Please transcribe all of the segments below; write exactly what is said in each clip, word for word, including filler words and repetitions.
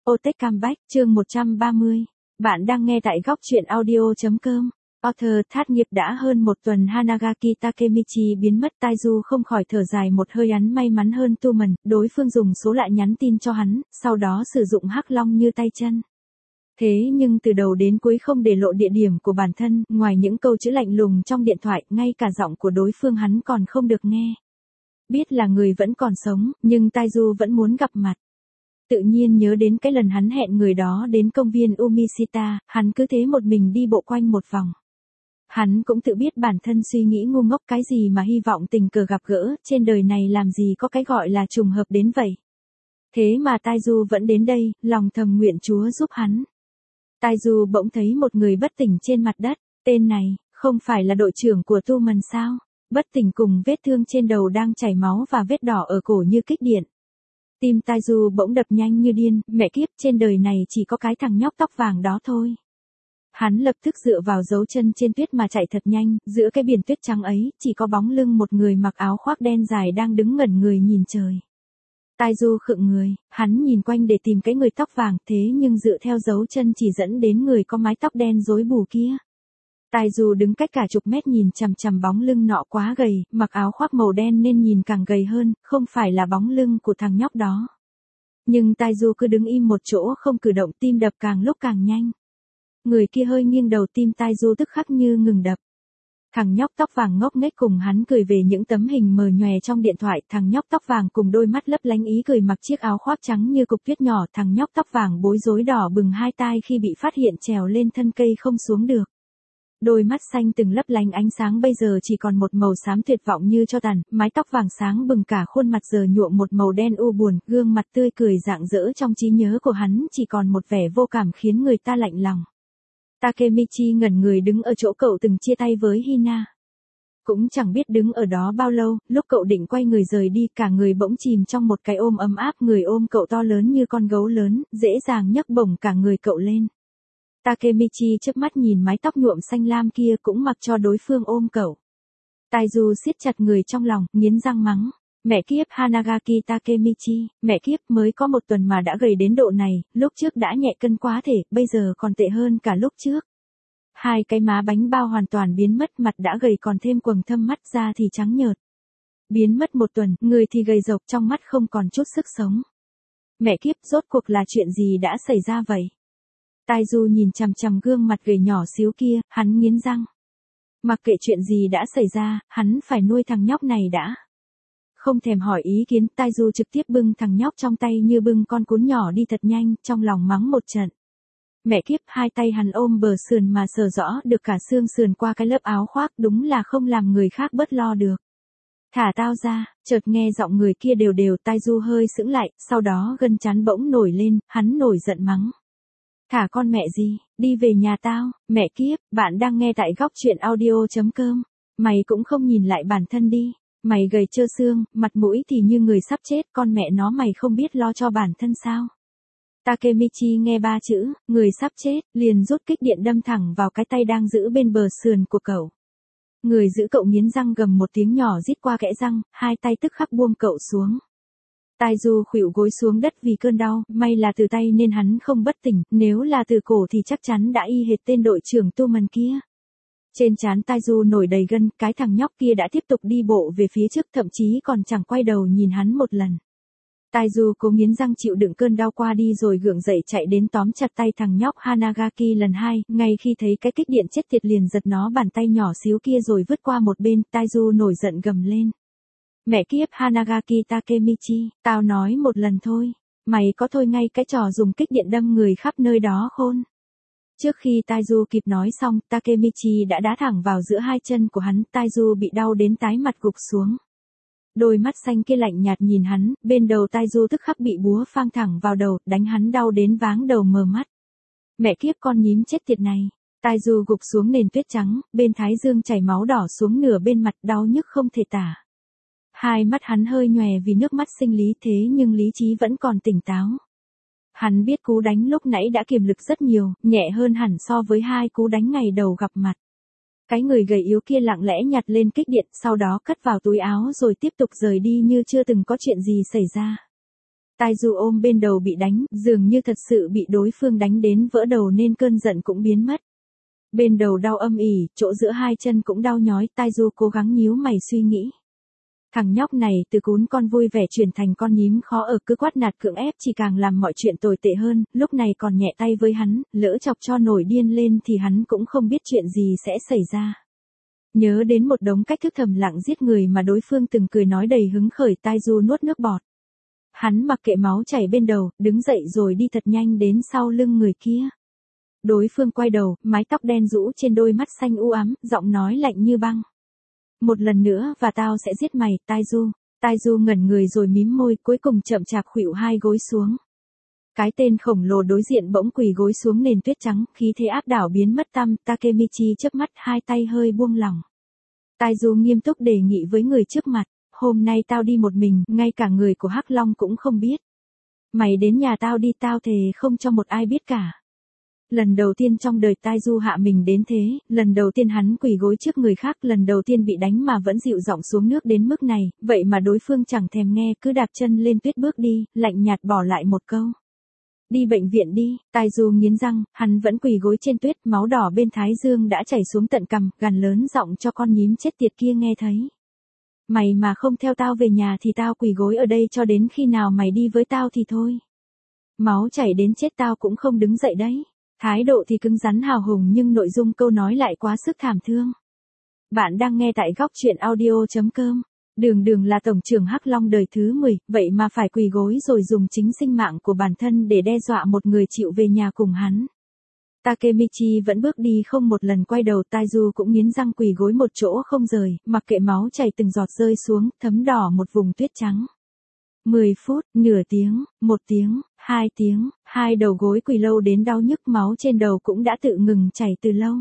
Otech Comeback, chương một trăm ba mươi. Bạn đang nghe tại góc truyện audio chấm com. Author thất nghiệp đã hơn một tuần Hanagaki Takemichi biến mất, Taiju không khỏi thở dài một hơi, hắn may mắn hơn Tuman, đối phương dùng số lạ nhắn tin cho hắn, sau đó sử dụng hắc long như tay chân. Thế nhưng từ đầu đến cuối không để lộ địa điểm của bản thân, ngoài những câu chữ lạnh lùng trong điện thoại, ngay cả giọng của đối phương hắn còn không được nghe. Biết là người vẫn còn sống, nhưng Taiju vẫn muốn gặp mặt. Tự nhiên nhớ đến cái lần hắn hẹn người đó đến công viên Umishita, hắn cứ thế một mình đi bộ quanh một vòng. Hắn cũng tự biết bản thân suy nghĩ ngu ngốc, cái gì mà hy vọng tình cờ gặp gỡ, trên đời này làm gì có cái gọi là trùng hợp đến vậy. Thế mà Taiju vẫn đến đây, lòng thầm nguyện Chúa giúp hắn. Taiju bỗng thấy một người bất tỉnh trên mặt đất, tên này, không phải là đội trưởng của Tuman sao? Bất tỉnh cùng vết thương trên đầu đang chảy máu và vết đỏ ở cổ như kích điện. Tim Taiju bỗng đập nhanh như điên, mẹ kiếp, trên đời này chỉ có cái thằng nhóc tóc vàng đó thôi. Hắn lập tức dựa vào dấu chân trên tuyết mà chạy thật nhanh, giữa cái biển tuyết trắng ấy, chỉ có bóng lưng một người mặc áo khoác đen dài đang đứng ngẩn người nhìn trời. Taiju khựng người, hắn nhìn quanh để tìm cái người tóc vàng, thế nhưng dựa theo dấu chân chỉ dẫn đến người có mái tóc đen rối bù kia. Taiju đứng cách cả chục mét nhìn chằm chằm bóng lưng nọ, quá gầy, mặc áo khoác màu đen nên nhìn càng gầy hơn, không phải là bóng lưng của thằng nhóc đó. Nhưng Taiju cứ đứng im một chỗ không cử động, tim đập càng lúc càng nhanh. Người kia hơi nghiêng đầu, tim Taiju tức khắc như ngừng đập. Thằng nhóc tóc vàng ngốc nghếch cùng hắn cười về những tấm hình mờ nhòe trong điện thoại, thằng nhóc tóc vàng cùng đôi mắt lấp lánh ý cười mặc chiếc áo khoác trắng như cục tuyết nhỏ, thằng nhóc tóc vàng bối rối đỏ bừng hai tai khi bị phát hiện trèo lên thân cây không xuống được. Đôi mắt xanh từng lấp lánh ánh sáng bây giờ chỉ còn một màu xám tuyệt vọng như tro tàn, mái tóc vàng sáng bừng cả khuôn mặt giờ nhuộm một màu đen u buồn, gương mặt tươi cười rạng rỡ trong trí nhớ của hắn chỉ còn một vẻ vô cảm khiến người ta lạnh lòng. Takemichi ngẩn người đứng ở chỗ cậu từng chia tay với Hina. Cũng chẳng biết đứng ở đó bao lâu, lúc cậu định quay người rời đi, cả người bỗng chìm trong một cái ôm ấm áp, người ôm cậu to lớn như con gấu lớn, dễ dàng nhấc bổng cả người cậu lên. Takemichi chớp mắt nhìn mái tóc nhuộm xanh lam kia, cũng mặc cho đối phương ôm cậu. Taiju siết chặt người trong lòng, nghiến răng mắng. Mẹ kiếp, Hanagaki Takemichi, mẹ kiếp, mới có một tuần mà đã gầy đến độ này, lúc trước đã nhẹ cân quá thể, bây giờ còn tệ hơn cả lúc trước. Hai cái má bánh bao hoàn toàn biến mất, mặt đã gầy còn thêm quầng thâm, mắt da thì trắng nhợt. Biến mất một tuần, người thì gầy rộc, trong mắt không còn chút sức sống. Mẹ kiếp, rốt cuộc là chuyện gì đã xảy ra vậy? Taiju nhìn chằm chằm gương mặt gầy nhỏ xíu kia, hắn nghiến răng. Mặc kệ chuyện gì đã xảy ra, hắn phải nuôi thằng nhóc này đã. Không thèm hỏi ý kiến, Taiju trực tiếp bưng thằng nhóc trong tay như bưng con cún nhỏ đi thật nhanh, trong lòng mắng một trận. Mẹ kiếp, hai tay hắn ôm bờ sườn mà sờ rõ được cả xương sườn qua cái lớp áo khoác, đúng là không làm người khác bớt lo được. Thả tao ra, chợt nghe giọng người kia đều đều, Taiju hơi sững lại, sau đó gân trán bỗng nổi lên, hắn nổi giận mắng. Thả con mẹ gì, đi về nhà tao, mẹ kiếp, bạn đang nghe tại góc truyện audio chấm com. Mày cũng không nhìn lại bản thân đi, mày gầy trơ xương, mặt mũi thì như người sắp chết, con mẹ nó mày không biết lo cho bản thân sao? Takemichi nghe ba chữ, người sắp chết, liền rút kích điện đâm thẳng vào cái tay đang giữ bên bờ sườn của cậu. Người giữ cậu nghiến răng gầm một tiếng nhỏ rít qua kẽ răng, hai tay tức khắc buông cậu xuống. Taiju khuỵu gối xuống đất vì cơn đau, may là từ tay nên hắn không bất tỉnh, nếu là từ cổ thì chắc chắn đã y hệt tên đội trưởng Tuman kia. Trên trán Taiju nổi đầy gân, cái thằng nhóc kia đã tiếp tục đi bộ về phía trước, thậm chí còn chẳng quay đầu nhìn hắn một lần. Taiju cố nghiến răng chịu đựng cơn đau qua đi rồi gượng dậy chạy đến tóm chặt tay thằng nhóc Hanagaki lần hai, ngay khi thấy cái kích điện chết tiệt liền giật nó bàn tay nhỏ xíu kia rồi vứt qua một bên, Taiju nổi giận gầm lên. Mẹ kiếp, Hanagaki Takemichi, tao nói một lần thôi, mày có thôi ngay cái trò dùng kích điện đâm người khắp nơi đó khôn. Trước khi Taiju kịp nói xong, Takemichi đã đá thẳng vào giữa hai chân của hắn, Taiju bị đau đến tái mặt gục xuống. Đôi mắt xanh kia lạnh nhạt nhìn hắn, bên đầu Taiju tức khắc bị búa phang thẳng vào đầu, đánh hắn đau đến váng đầu mờ mắt. Mẹ kiếp, con nhím chết tiệt này. Taiju gục xuống nền tuyết trắng, bên thái dương chảy máu đỏ xuống nửa bên mặt, đau nhức không thể tả. Hai mắt hắn hơi nhòe vì nước mắt sinh lý, thế nhưng lý trí vẫn còn tỉnh táo. Hắn biết cú đánh lúc nãy đã kiềm lực rất nhiều, nhẹ hơn hẳn so với hai cú đánh ngày đầu gặp mặt. Cái người gầy yếu kia lặng lẽ nhặt lên kích điện, sau đó cất vào túi áo rồi tiếp tục rời đi như chưa từng có chuyện gì xảy ra. Taiju ôm bên đầu bị đánh, dường như thật sự bị đối phương đánh đến vỡ đầu nên cơn giận cũng biến mất. Bên đầu đau âm ỉ, chỗ giữa hai chân cũng đau nhói, Taiju cố gắng nhíu mày suy nghĩ. Thằng nhóc này từ cún con vui vẻ chuyển thành con nhím khó ở, cứ quát nạt cưỡng ép chỉ càng làm mọi chuyện tồi tệ hơn, lúc này còn nhẹ tay với hắn, lỡ chọc cho nổi điên lên thì hắn cũng không biết chuyện gì sẽ xảy ra. Nhớ đến một đống cách thức thầm lặng giết người mà đối phương từng cười nói đầy hứng khởi, Taiju nuốt nước bọt. Hắn mặc kệ máu chảy bên đầu, đứng dậy rồi đi thật nhanh đến sau lưng người kia. Đối phương quay đầu, mái tóc đen rũ trên đôi mắt xanh u ám, giọng nói lạnh như băng. Một lần nữa và tao sẽ giết mày, Taiju. Taiju ngẩn người rồi mím môi, cuối cùng chậm chạp khuỵu hai gối xuống. Cái tên khổng lồ đối diện bỗng quỳ gối xuống nền tuyết trắng, khí thế áp đảo biến mất tăm, Takemichi chớp mắt, hai tay hơi buông lỏng. Taiju nghiêm túc đề nghị với người trước mặt, hôm nay tao đi một mình, ngay cả người của Hắc Long cũng không biết. Mày đến nhà tao đi, tao thề không cho một ai biết cả. Lần đầu tiên trong đời Taiju hạ mình đến thế, lần đầu tiên hắn quỳ gối trước người khác, lần đầu tiên bị đánh mà vẫn dịu giọng xuống nước đến mức này, vậy mà đối phương chẳng thèm nghe, cứ đạp chân lên tuyết bước đi, lạnh nhạt bỏ lại một câu. Đi bệnh viện đi, Taiju nghiến răng, hắn vẫn quỳ gối trên tuyết, máu đỏ bên thái dương đã chảy xuống tận cằm, gằn lớn giọng cho con nhím chết tiệt kia nghe thấy. Mày mà không theo tao về nhà thì tao quỳ gối ở đây cho đến khi nào mày đi với tao thì thôi. Máu chảy đến chết tao cũng không đứng dậy đấy. Thái độ thì cứng rắn hào hùng nhưng nội dung câu nói lại quá sức thảm thương. Bạn đang nghe tại góc truyện audio chấm com. Đường Đường là tổng trưởng Hắc Long đời thứ mười, vậy mà phải quỳ gối rồi dùng chính sinh mạng của bản thân để đe dọa một người chịu về nhà cùng hắn. Takemichi vẫn bước đi không một lần quay đầu, Taiju cũng nghiến răng quỳ gối một chỗ không rời, mặc kệ máu chảy từng giọt rơi xuống, thấm đỏ một vùng tuyết trắng. mười phút, nửa tiếng, một tiếng, hai tiếng, hai đầu gối quỳ lâu đến đau nhức, máu trên đầu cũng đã tự ngừng chảy từ lâu.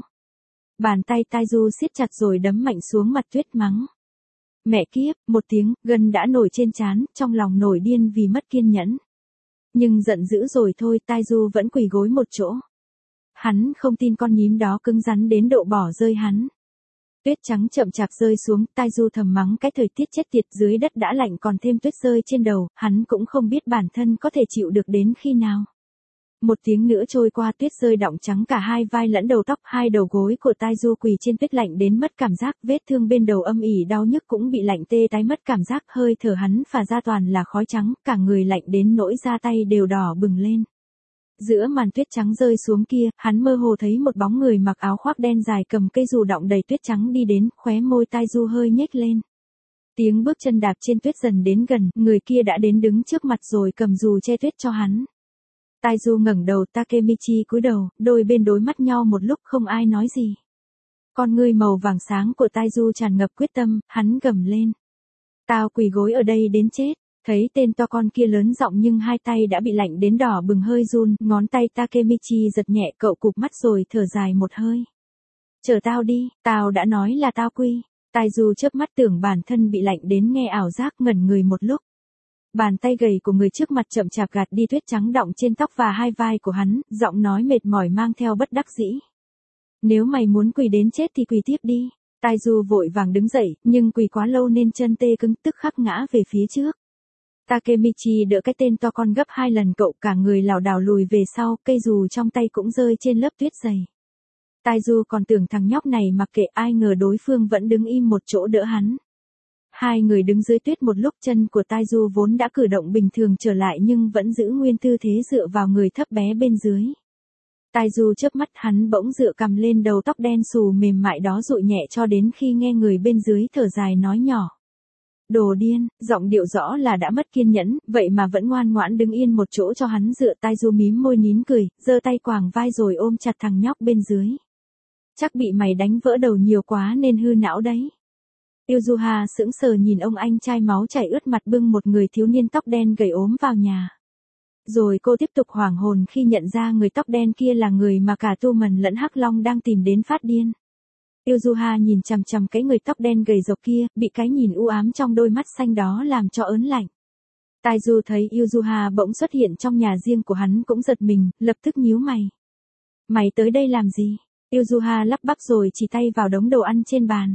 Bàn tay Taiju siết chặt rồi đấm mạnh xuống mặt tuyết mắng. Mẹ kiếp, một tiếng, gân đã nổi trên trán, trong lòng nổi điên vì mất kiên nhẫn. Nhưng giận dữ rồi thôi, Taiju vẫn quỳ gối một chỗ. Hắn không tin con nhím đó cứng rắn đến độ bỏ rơi hắn. Tuyết trắng chậm chạp rơi xuống, Taiju thầm mắng cái thời tiết chết tiệt, dưới đất đã lạnh còn thêm tuyết rơi trên đầu, hắn cũng không biết bản thân có thể chịu được đến khi nào. Một tiếng nữa trôi qua, tuyết rơi đọng trắng cả hai vai lẫn đầu tóc, hai đầu gối của Taiju quỳ trên tuyết lạnh đến mất cảm giác, vết thương bên đầu âm ỉ đau nhức cũng bị lạnh tê tái mất cảm giác, hơi thở hắn phả ra toàn là khói trắng, cả người lạnh đến nỗi da tay đều đỏ bừng lên. Giữa màn tuyết trắng rơi xuống kia, hắn mơ hồ thấy một bóng người mặc áo khoác đen dài cầm cây dù đọng đầy tuyết trắng đi đến, khóe môi Taiju hơi nhếch lên. Tiếng bước chân đạp trên tuyết dần đến gần, người kia đã đến đứng trước mặt rồi cầm dù che tuyết cho hắn. Taiju ngẩng đầu, Takemichi cúi đầu, đôi bên đối mắt nhau một lúc không ai nói gì. Con ngươi màu vàng sáng của Taiju tràn ngập quyết tâm, hắn gầm lên. Tao quỳ gối ở đây đến chết. Thấy tên to con kia lớn giọng nhưng hai tay đã bị lạnh đến đỏ bừng hơi run, ngón tay Takemichi giật nhẹ, cậu cụp mắt rồi thở dài một hơi. Chờ tao đi, tao đã nói là tao quy. Taiju chớp mắt tưởng bản thân bị lạnh đến nghe ảo giác, ngẩn người một lúc. Bàn tay gầy của người trước mặt chậm chạp gạt đi tuyết trắng đọng trên tóc và hai vai của hắn, giọng nói mệt mỏi mang theo bất đắc dĩ. Nếu mày muốn quỳ đến chết thì quỳ tiếp đi. Taiju vội vàng đứng dậy, nhưng quỳ quá lâu nên chân tê cứng, tức khắc ngã về phía trước. Takemichi đỡ cái tên to con gấp hai lần, cậu cả người lảo đảo lùi về sau, cây dù trong tay cũng rơi trên lớp tuyết dày. Taiju còn tưởng thằng nhóc này mặc kệ, ai ngờ đối phương vẫn đứng im một chỗ đỡ hắn. Hai người đứng dưới tuyết một lúc, chân của Taiju vốn đã cử động bình thường trở lại nhưng vẫn giữ nguyên tư thế dựa vào người thấp bé bên dưới. Taiju chớp mắt, hắn bỗng dựa cằm lên đầu tóc đen xù mềm mại đó dụi nhẹ cho đến khi nghe người bên dưới thở dài nói nhỏ. Đồ điên, giọng điệu rõ là đã mất kiên nhẫn, vậy mà vẫn ngoan ngoãn đứng yên một chỗ cho hắn dựa. Taiju mím môi nín cười, giơ tay quàng vai rồi ôm chặt thằng nhóc bên dưới. Chắc bị mày đánh vỡ đầu nhiều quá nên hư não đấy. Uzuha sững sờ nhìn ông anh trai máu chảy ướt mặt bưng một người thiếu niên tóc đen gầy ốm vào nhà. Rồi cô tiếp tục hoảng hồn khi nhận ra người tóc đen kia là người mà cả Tu Mần lẫn Hắc Long đang tìm đến phát điên. Uzuha nhìn chằm chằm cái người tóc đen gầy rộc kia, bị cái nhìn u ám trong đôi mắt xanh đó làm cho ớn lạnh. Taiju thấy Uzuha bỗng xuất hiện trong nhà riêng của hắn cũng giật mình, lập tức nhíu mày. Mày tới đây làm gì? Uzuha lắp bắp rồi chỉ tay vào đống đồ ăn trên bàn.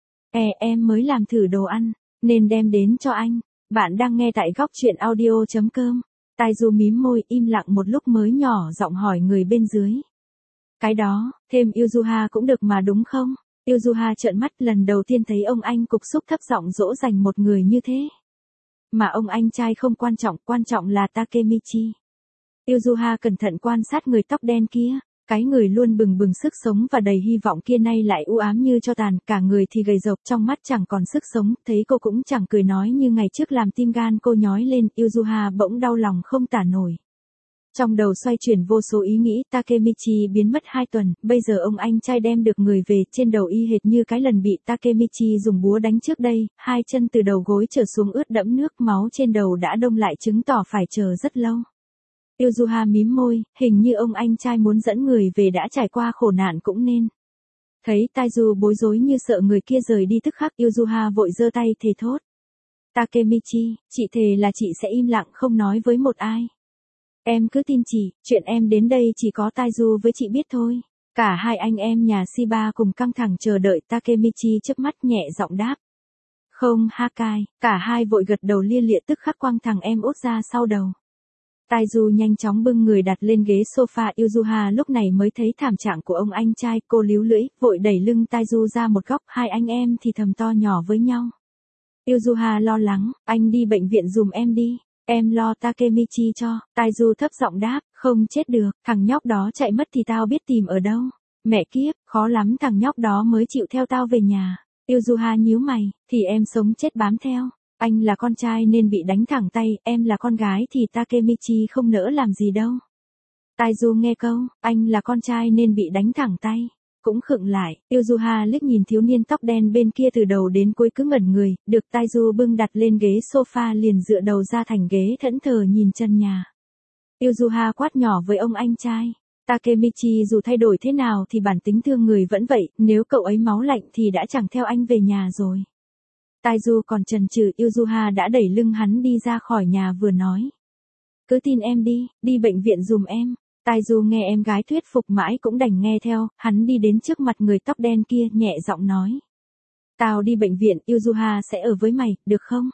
E em mới làm thử đồ ăn, nên đem đến cho anh. Bạn đang nghe tại góc truyện audio chấm com. Taiju mím môi im lặng một lúc mới nhỏ giọng hỏi người bên dưới. Cái đó, thêm Yuzuha cũng được mà đúng không? Yuzuha trợn mắt lần đầu tiên thấy ông anh cục xúc thấp giọng dỗ dành một người như thế. Mà ông anh trai không quan trọng, quan trọng là Takemichi. Yuzuha cẩn thận quan sát người tóc đen kia. Cái người luôn bừng bừng sức sống và đầy hy vọng kia nay lại u ám như tro tàn, cả người thì gầy rộc, trong mắt chẳng còn sức sống, thấy cô cũng chẳng cười nói như ngày trước làm tim gan cô nhói lên, Yuzuha bỗng đau lòng không tả nổi. Trong đầu xoay chuyển vô số ý nghĩ, Takemichi biến mất hai tuần, bây giờ ông anh trai đem được người về, trên đầu y hệt như cái lần bị Takemichi dùng búa đánh trước đây, hai chân từ đầu gối trở xuống ướt đẫm nước, máu trên đầu đã đông lại chứng tỏ phải chờ rất lâu. Yuzuha mím môi, hình như ông anh trai muốn dẫn người về đã trải qua khổ nạn cũng nên. Thấy Taiju bối rối như sợ người kia rời đi tức khắc, Yuzuha vội giơ tay thề thốt. Takemichi, chị thề là chị sẽ im lặng không nói với một ai. Em cứ tin chị, chuyện em đến đây chỉ có Taiju với chị biết thôi. Cả hai anh em nhà Shiba cùng căng thẳng chờ đợi, Takemichi chớp mắt nhẹ giọng đáp. Không Hakai, cả hai vội gật đầu lia lịa tức khắc quăng thằng em út ra sau đầu. Taiju nhanh chóng bưng người đặt lên ghế sofa, Yuzuha lúc này mới thấy thảm trạng của ông anh trai, cô líu lưỡi, vội đẩy lưng Taiju ra một góc, hai anh em thì thầm to nhỏ với nhau. Yuzuha lo lắng, anh đi bệnh viện dùm em đi, em lo Takemichi cho, Taiju thấp giọng đáp, không chết được, thằng nhóc đó chạy mất thì tao biết tìm ở đâu. Mẹ kiếp, khó lắm thằng nhóc đó mới chịu theo tao về nhà. Yuzuha nhíu mày, thì em sống chết bám theo. Anh là con trai nên bị đánh thẳng tay, em là con gái thì Takemichi không nỡ làm gì đâu. Taiju nghe câu, anh là con trai nên bị đánh thẳng tay, cũng khựng lại, Yuzuha liếc nhìn thiếu niên tóc đen bên kia từ đầu đến cuối cứ ngẩn người, được Taiju bưng đặt lên ghế sofa liền dựa đầu ra thành ghế thẫn thờ nhìn chân nhà. Yuzuha quát nhỏ với ông anh trai, Takemichi dù thay đổi thế nào thì bản tính thương người vẫn vậy, nếu cậu ấy máu lạnh thì đã chẳng theo anh về nhà rồi. Taiju còn chần chừ, Yuzuha đã đẩy lưng hắn đi ra khỏi nhà vừa nói. Cứ tin em đi, đi bệnh viện dùm em. Taiju nghe em gái thuyết phục mãi cũng đành nghe theo, hắn đi đến trước mặt người tóc đen kia, nhẹ giọng nói. Tao đi bệnh viện, Yuzuha sẽ ở với mày, được không?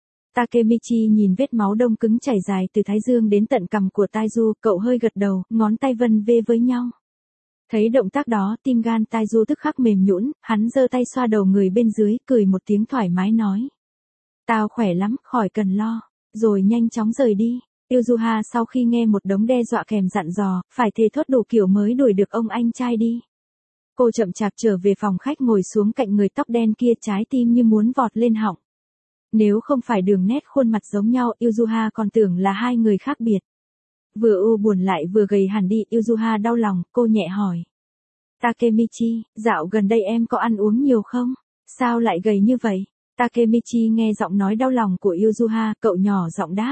Takemichi nhìn vết máu đông cứng chảy dài từ thái dương đến tận cằm của Taiju, cậu hơi gật đầu, ngón tay vân vê với nhau. Thấy động tác đó, tim gan Taiju tức khắc mềm nhũn, hắn giơ tay xoa đầu người bên dưới, cười một tiếng thoải mái nói. Tao khỏe lắm, khỏi cần lo, rồi nhanh chóng rời đi. Yuzuha sau khi nghe một đống đe dọa kèm dặn dò, phải thề thốt đủ kiểu mới đuổi được ông anh trai đi. Cô chậm chạp trở về phòng khách ngồi xuống cạnh người tóc đen kia, trái tim như muốn vọt lên họng. Nếu không phải đường nét khuôn mặt giống nhau, Yuzuha còn tưởng là hai người khác biệt. Vừa u buồn lại vừa gầy hẳn đi, Yuzuha đau lòng, cô nhẹ hỏi. Takemichi, dạo gần đây em có ăn uống nhiều không? Sao lại gầy như vậy? Takemichi nghe giọng nói đau lòng của Yuzuha, cậu nhỏ giọng đáp.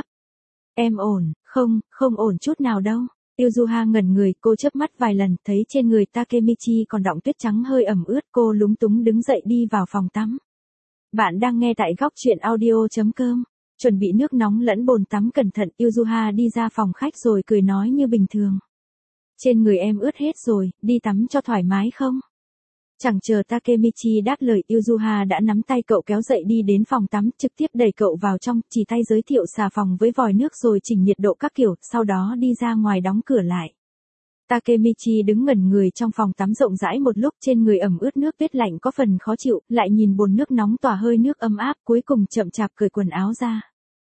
Em ổn, không, không ổn chút nào đâu. Yuzuha ngẩn người, cô chớp mắt vài lần, thấy trên người Takemichi còn đọng tuyết trắng hơi ẩm ướt, cô lúng túng đứng dậy đi vào phòng tắm. Bạn đang nghe tại góc truyện audio chấm com. Chuẩn bị nước nóng lẫn bồn tắm cẩn thận, Yuzuha đi ra phòng khách rồi cười nói như bình thường. Trên người em ướt hết rồi, đi tắm cho thoải mái không? Chẳng chờ Takemichi đáp lời, Yuzuha đã nắm tay cậu kéo dậy đi đến phòng tắm, trực tiếp đẩy cậu vào trong, chỉ tay giới thiệu xà phòng với vòi nước rồi chỉnh nhiệt độ các kiểu, sau đó đi ra ngoài đóng cửa lại. Takemichi đứng ngẩn người trong phòng tắm rộng rãi một lúc, trên người ẩm ướt nước tuyết lạnh có phần khó chịu, lại nhìn bồn nước nóng tỏa hơi nước ấm áp, cuối cùng chậm chạp cởi quần áo ra.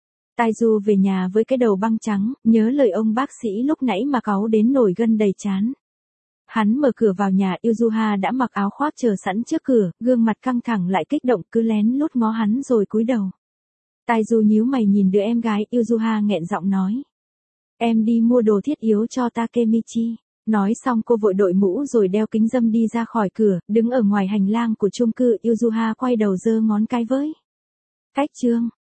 Taiju về nhà với cái đầu băng trắng, nhớ lời ông bác sĩ lúc nãy mà cáu đến nổi gân đầy trán. Hắn mở cửa vào nhà, Yuzuha đã mặc áo khoác chờ sẵn trước cửa, gương mặt căng thẳng lại kích động, cứ lén lút ngó hắn rồi cúi đầu. Taiju nhíu mày nhìn đứa em gái, Yuzuha nghẹn giọng nói. Em đi mua đồ thiết yếu cho Takemichi. Nói xong cô vội đội mũ rồi đeo kính râm đi ra khỏi cửa, đứng ở ngoài hành lang của chung cư, Yuzuha quay đầu giơ ngón cái với. Cách chương.